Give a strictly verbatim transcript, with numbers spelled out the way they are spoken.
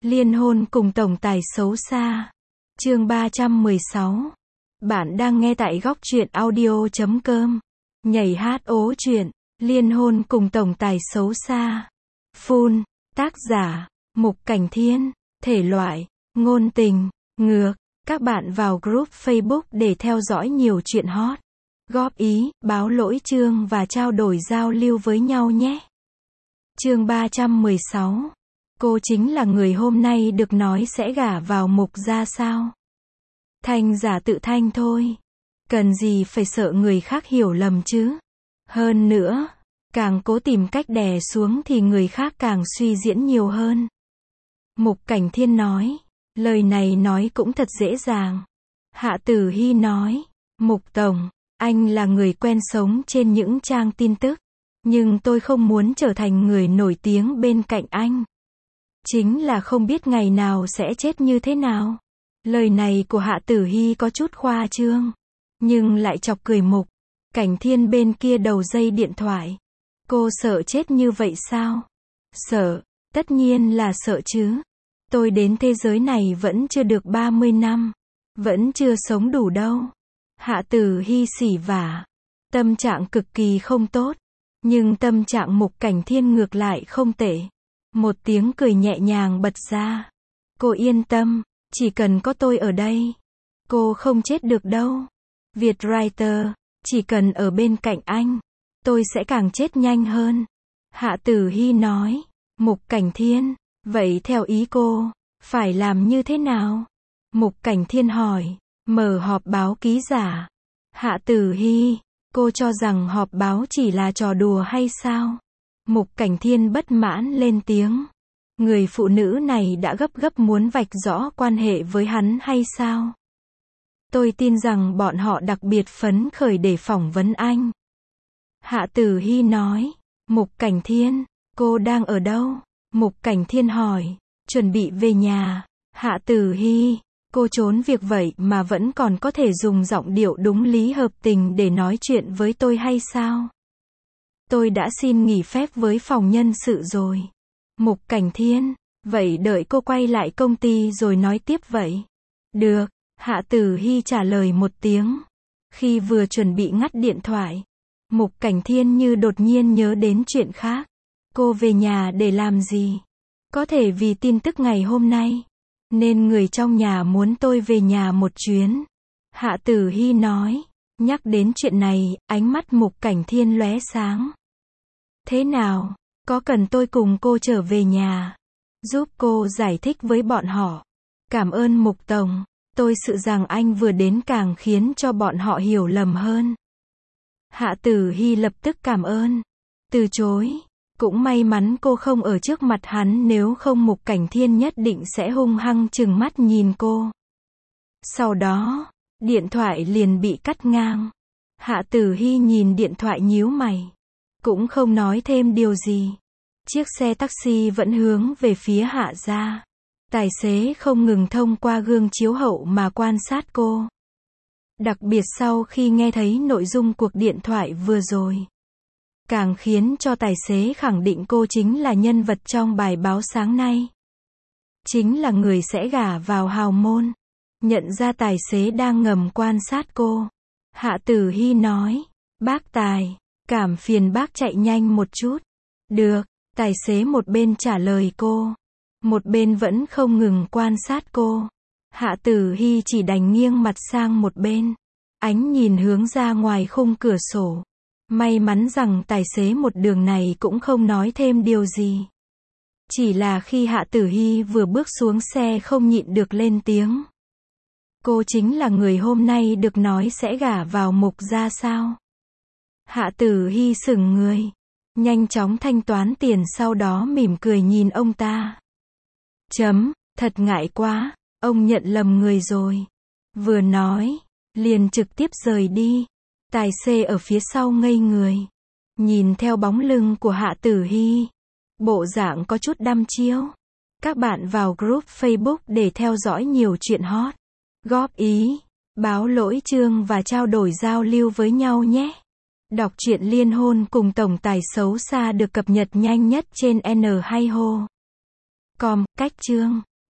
Liên hôn cùng tổng tài xấu xa. Chương ba trăm mười sáu. Bạn đang nghe tại góc truyện audio chấm com. Nhảy hát ố truyện, liên hôn cùng tổng tài xấu xa. Full, tác giả, Mục Cảnh Thiên, thể loại, ngôn tình, ngược. Các bạn vào group Facebook để theo dõi nhiều chuyện hot. Góp ý, báo lỗi chương và trao đổi giao lưu với nhau nhé. Chương ba trăm mười sáu. Cô chính là người hôm nay được nói sẽ gả vào Mục gia sao? Thanh giả tự thanh thôi. Cần gì phải sợ người khác hiểu lầm chứ? Hơn nữa, càng cố tìm cách đè xuống thì người khác càng suy diễn nhiều hơn. Mục Cảnh Thiên nói. Lời này nói cũng thật dễ dàng. Hạ Tử Hy nói. Mục Tổng, anh là người quen sống trên những trang tin tức. Nhưng tôi không muốn trở thành người nổi tiếng bên cạnh anh. Chính là không biết ngày nào sẽ chết như thế nào. Lời này của Hạ Tử Hy có chút khoa trương. Nhưng lại chọc cười Mục Cảnh Thiên bên kia đầu dây điện thoại. Cô sợ chết như vậy sao? Sợ, tất nhiên là sợ chứ. Tôi đến thế giới này vẫn chưa được ba mươi năm. Vẫn chưa sống đủ đâu. Hạ Tử Hy xỉ vả. Tâm trạng cực kỳ không tốt. Nhưng tâm trạng Mục Cảnh Thiên ngược lại không tệ. Một tiếng cười nhẹ nhàng bật ra. Cô yên tâm, chỉ cần có tôi ở đây. Cô không chết được đâu. Việt Writer, chỉ cần ở bên cạnh anh. Tôi sẽ càng chết nhanh hơn. Hạ Tử Hy nói. Mục Cảnh Thiên. Vậy theo ý cô, phải làm như thế nào? Mục Cảnh Thiên hỏi. Mở họp báo ký giả. Hạ Tử Hy, cô cho rằng họp báo chỉ là trò đùa hay sao? Mục Cảnh Thiên bất mãn lên tiếng. Người phụ nữ này đã gấp gấp muốn vạch rõ quan hệ với hắn hay sao? Tôi tin rằng bọn họ đặc biệt phấn khởi để phỏng vấn anh. Hạ Tử Hy nói. Mục Cảnh Thiên, cô đang ở đâu? Mục Cảnh Thiên hỏi. Chuẩn bị về nhà. Hạ Tử Hy, cô trốn việc vậy mà vẫn còn có thể dùng giọng điệu đúng lý hợp tình để nói chuyện với tôi hay sao? Tôi đã xin nghỉ phép với phòng nhân sự rồi. Mục Cảnh Thiên, vậy đợi cô quay lại công ty rồi nói tiếp vậy. Được, Hạ Tử Hy trả lời một tiếng. Khi vừa chuẩn bị ngắt điện thoại, Mục Cảnh Thiên như đột nhiên nhớ đến chuyện khác. Cô về nhà để làm gì? Có thể vì tin tức ngày hôm nay, nên người trong nhà muốn tôi về nhà một chuyến. Hạ Tử Hy nói. Nhắc đến chuyện này, ánh mắt Mục Cảnh Thiên lóe sáng. Thế nào? Có cần tôi cùng cô trở về nhà, giúp cô giải thích với bọn họ? Cảm ơn Mục Tổng. Tôi sợ rằng anh vừa đến càng khiến cho bọn họ hiểu lầm hơn. Hạ Tử Hy lập tức cảm ơn. Từ chối. Cũng may mắn cô không ở trước mặt hắn, nếu không Mục Cảnh Thiên nhất định sẽ hung hăng trừng mắt nhìn cô. Sau đó, điện thoại liền bị cắt ngang. Hạ Tử Hy nhìn điện thoại nhíu mày. Cũng không nói thêm điều gì. Chiếc xe taxi vẫn hướng về phía Hạ gia. Tài xế không ngừng thông qua gương chiếu hậu mà quan sát cô. Đặc biệt sau khi nghe thấy nội dung cuộc điện thoại vừa rồi. Càng khiến cho tài xế khẳng định cô chính là nhân vật trong bài báo sáng nay. Chính là người sẽ gả vào hào môn. Nhận ra tài xế đang ngầm quan sát cô. Hạ Tử Hy nói. Bác Tài, cảm phiền bác chạy nhanh một chút. Được, tài xế một bên trả lời cô. Một bên vẫn không ngừng quan sát cô. Hạ Tử Hy chỉ đành nghiêng mặt sang một bên. Ánh nhìn hướng ra ngoài khung cửa sổ. May mắn rằng tài xế một đường này cũng không nói thêm điều gì. Chỉ là khi Hạ Tử Hy vừa bước xuống xe không nhịn được lên tiếng. Cô chính là người hôm nay được nói sẽ gả vào Mục gia sao? Hạ Tử Hy sững người. Nhanh chóng thanh toán tiền, sau đó mỉm cười nhìn ông ta. Chấm, thật ngại quá, ông nhận lầm người rồi. Vừa nói, liền trực tiếp rời đi. Tài xế ở phía sau ngây người. Nhìn theo bóng lưng của Hạ Tử Hy. Bộ dạng có chút đăm chiêu. Các bạn vào group Facebook để theo dõi nhiều chuyện hot. Góp ý, báo lỗi chương và trao đổi giao lưu với nhau nhé. Đọc truyện liên hôn cùng tổng tài xấu xa được cập nhật nhanh nhất trên N hai ho chấm com, cách chương.